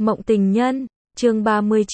Mộng tình nhân, chương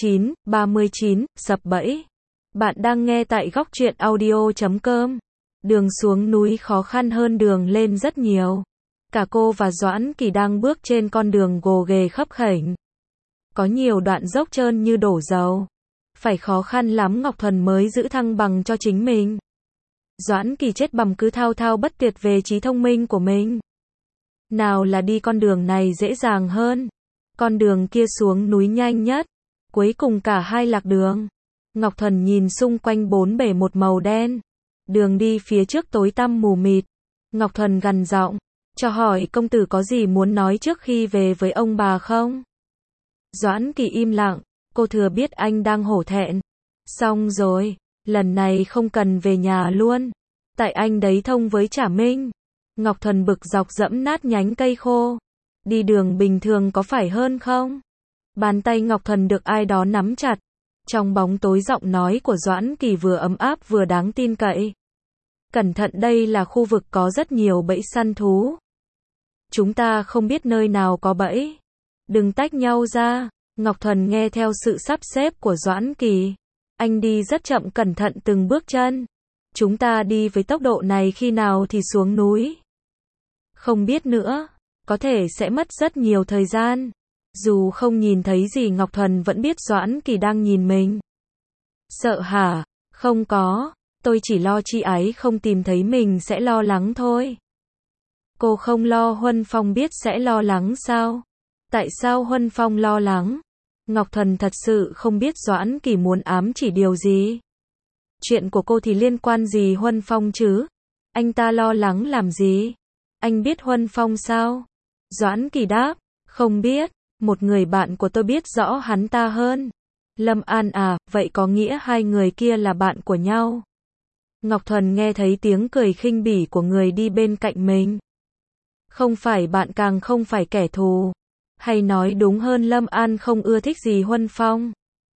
39, sập bẫy. Bạn đang nghe tại góc truyện audio.com. Đường xuống núi khó khăn hơn đường lên rất nhiều. Cả cô và Doãn Kỳ đang bước trên con đường gồ ghề khấp khểnh. Có nhiều đoạn dốc trơn như đổ dầu. Phải khó khăn lắm Ngọc Thuần mới giữ thăng bằng cho chính mình. Doãn Kỳ chết bầm cứ thao thao bất tuyệt về trí thông minh của mình. Nào là đi con đường này dễ dàng hơn. Con đường kia xuống núi nhanh nhất. Cuối cùng cả hai lạc đường. Ngọc Thuần nhìn xung quanh bốn bể một màu đen. Đường đi phía trước tối tăm mù mịt. Ngọc Thuần gằn giọng, cho hỏi công tử có gì muốn nói trước khi về với ông bà không? Doãn Kỳ im lặng, cô thừa biết anh đang hổ thẹn. Xong rồi, lần này không cần về nhà luôn. Tại anh đấy thông với Trả Minh. Ngọc Thuần bực dọc dẫm nát nhánh cây khô. Đi đường bình thường có phải hơn không? Bàn tay Ngọc Thuần được ai đó nắm chặt. Trong bóng tối giọng nói của Doãn Kỳ vừa ấm áp vừa đáng tin cậy. Cẩn thận, đây là khu vực có rất nhiều bẫy săn thú. Chúng ta không biết nơi nào có bẫy. Đừng tách nhau ra. Ngọc Thuần nghe theo sự sắp xếp của Doãn Kỳ. Anh đi rất chậm, cẩn thận từng bước chân. Chúng ta đi với tốc độ này khi nào thì xuống núi? Không biết nữa. Có thể sẽ mất rất nhiều thời gian. Dù không nhìn thấy gì Ngọc Thuần vẫn biết Doãn Kỳ đang nhìn mình. Sợ hả? Không có. Tôi chỉ lo chị ấy không tìm thấy mình sẽ lo lắng thôi. Cô không lo Huân Phong biết sẽ lo lắng sao? Tại sao Huân Phong lo lắng? Ngọc Thuần thật sự không biết Doãn Kỳ muốn ám chỉ điều gì. Chuyện của cô thì liên quan gì Huân Phong chứ? Anh ta lo lắng làm gì? Anh biết Huân Phong sao? Doãn Kỳ đáp, không biết. Một người bạn của tôi biết rõ hắn ta hơn. Lâm An à, vậy có nghĩa hai người kia là bạn của nhau. Ngọc Thuần nghe thấy tiếng cười khinh bỉ của người đi bên cạnh mình. Không phải bạn càng không phải kẻ thù. Hay nói đúng hơn Lâm An không ưa thích gì Huân Phong.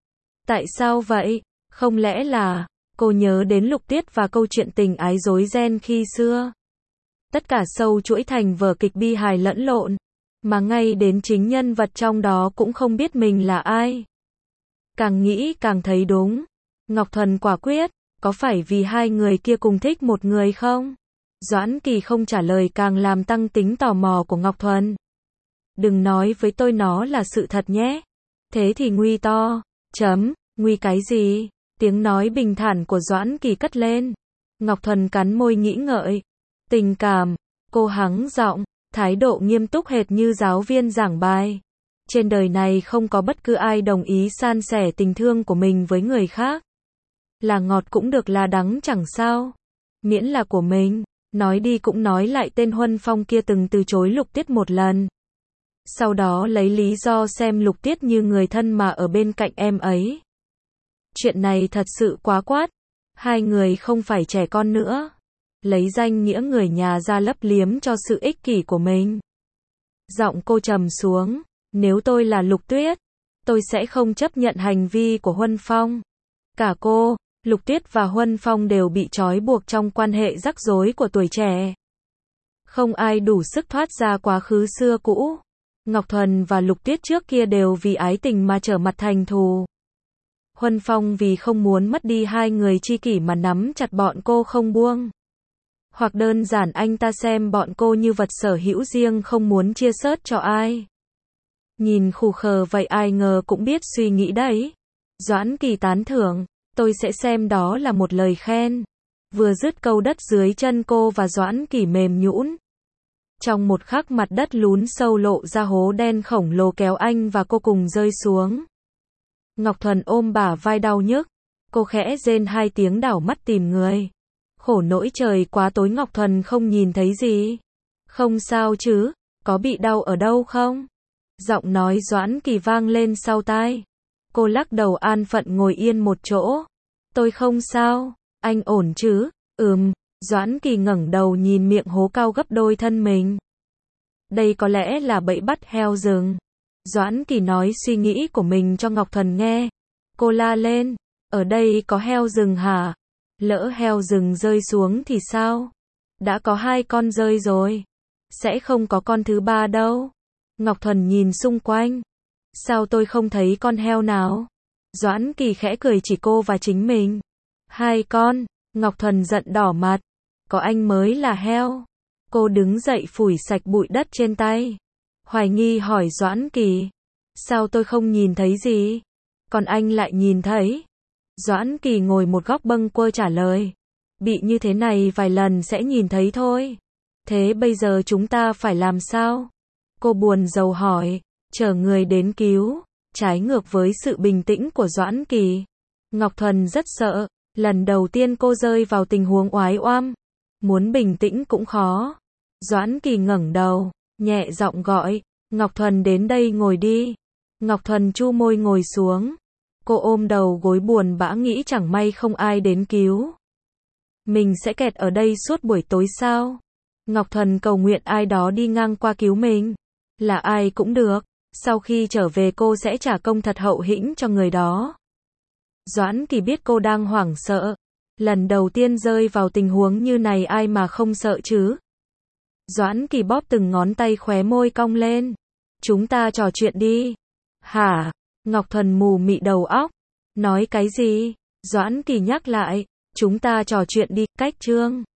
Tại sao vậy? Không lẽ là cô nhớ đến Lục Tiết và câu chuyện tình ái rối ren khi xưa? Tất cả sâu chuỗi thành vở kịch bi hài lẫn lộn. Mà ngay đến chính nhân vật trong đó cũng không biết mình là ai. Càng nghĩ càng thấy đúng. Ngọc Thuần quả quyết, có phải vì hai người kia cùng thích một người không? Doãn Kỳ không trả lời càng làm tăng tính tò mò của Ngọc Thuần. Đừng nói với tôi nó là sự thật nhé. Thế thì nguy to. Nguy cái gì? Tiếng nói bình thản của Doãn Kỳ cất lên. Ngọc Thuần cắn môi nghĩ ngợi. Tình cảm. Cô hắng giọng. Thái độ nghiêm túc hệt như giáo viên giảng bài. Trên đời này không có bất cứ ai đồng ý san sẻ tình thương của mình với người khác. Là ngọt cũng được là đắng chẳng sao. Miễn là của mình. Nói đi cũng nói lại tên Huân Phong kia từng từ chối Lục Tiết một lần. Sau đó lấy lý do xem Lục Tiết như người thân mà ở bên cạnh em ấy. Chuyện này thật sự quá quát. Hai người không phải trẻ con nữa. Lấy danh nghĩa người nhà ra lấp liếm cho sự ích kỷ của mình. Giọng cô trầm xuống. Nếu tôi là Lục Tuyết, tôi sẽ không chấp nhận hành vi của Huân Phong. Cả cô, Lục Tuyết và Huân Phong đều bị trói buộc trong quan hệ rắc rối của tuổi trẻ. Không ai đủ sức thoát ra quá khứ xưa cũ. Ngọc Thuần và Lục Tuyết trước kia đều vì ái tình mà trở mặt thành thù. Huân Phong vì không muốn mất đi hai người tri kỷ mà nắm chặt bọn cô không buông. Hoặc đơn giản anh ta xem bọn cô như vật sở hữu riêng không muốn chia sớt cho ai. Nhìn khù khờ vậy ai ngờ cũng biết suy nghĩ đấy. Doãn Kỳ tán thưởng, tôi sẽ xem đó là một lời khen. Vừa dứt câu đất dưới chân cô và Doãn Kỳ mềm nhũn. Trong một khắc mặt đất lún sâu lộ ra hố đen khổng lồ kéo anh và cô cùng rơi xuống. Ngọc Thuần ôm bả vai đau nhức. Cô khẽ rên hai tiếng đảo mắt tìm người. Khổ nỗi trời quá tối Ngọc Thuần không nhìn thấy gì. Không sao chứ, có bị đau ở đâu không? Giọng nói Doãn Kỳ vang lên sau tai. Cô lắc đầu an phận ngồi yên một chỗ. Tôi không sao, anh ổn chứ? Doãn Kỳ ngẩng đầu nhìn miệng hố cao gấp đôi thân mình. Đây có lẽ là bẫy bắt heo rừng. Doãn Kỳ nói suy nghĩ của mình cho Ngọc Thuần nghe. Cô la lên, ở đây có heo rừng hả? Lỡ heo rừng rơi xuống thì sao? Đã có 2 con rơi rồi. Sẽ không có con thứ 3 đâu. Ngọc Thuần nhìn xung quanh. Sao tôi không thấy con heo nào? Doãn Kỳ khẽ cười chỉ cô và chính mình. Hai con, Ngọc Thuần giận đỏ mặt. Có anh mới là heo. Cô đứng dậy phủi sạch bụi đất trên tay. Hoài nghi hỏi Doãn Kỳ. Sao tôi không nhìn thấy gì? Còn anh lại nhìn thấy. Doãn Kỳ ngồi một góc bâng quơ trả lời. Bị như thế này vài lần sẽ nhìn thấy thôi. Thế bây giờ chúng ta phải làm sao? Cô buồn rầu hỏi. Chờ người đến cứu. Trái ngược với sự bình tĩnh của Doãn Kỳ. Ngọc Thuần rất sợ. Lần đầu tiên cô rơi vào tình huống oái oăm. Muốn bình tĩnh cũng khó. Doãn Kỳ ngẩng đầu, nhẹ giọng gọi. Ngọc Thuần đến đây ngồi đi. Ngọc Thuần chu môi ngồi xuống. Cô ôm đầu gối buồn bã nghĩ chẳng may không ai đến cứu. Mình sẽ kẹt ở đây suốt buổi tối sao? Ngọc Thuần cầu nguyện ai đó đi ngang qua cứu mình. Là ai cũng được. Sau khi trở về cô sẽ trả công thật hậu hĩnh cho người đó. Doãn Kỳ biết cô đang hoảng sợ. Lần đầu tiên rơi vào tình huống như này ai mà không sợ chứ? Doãn Kỳ bóp từng ngón tay khóe môi cong lên. Chúng ta trò chuyện đi. Hả? Ngọc Thuần mù mị đầu óc. Nói cái gì? Doãn Kỳ nhắc lại. Chúng ta trò chuyện đi, cách chương.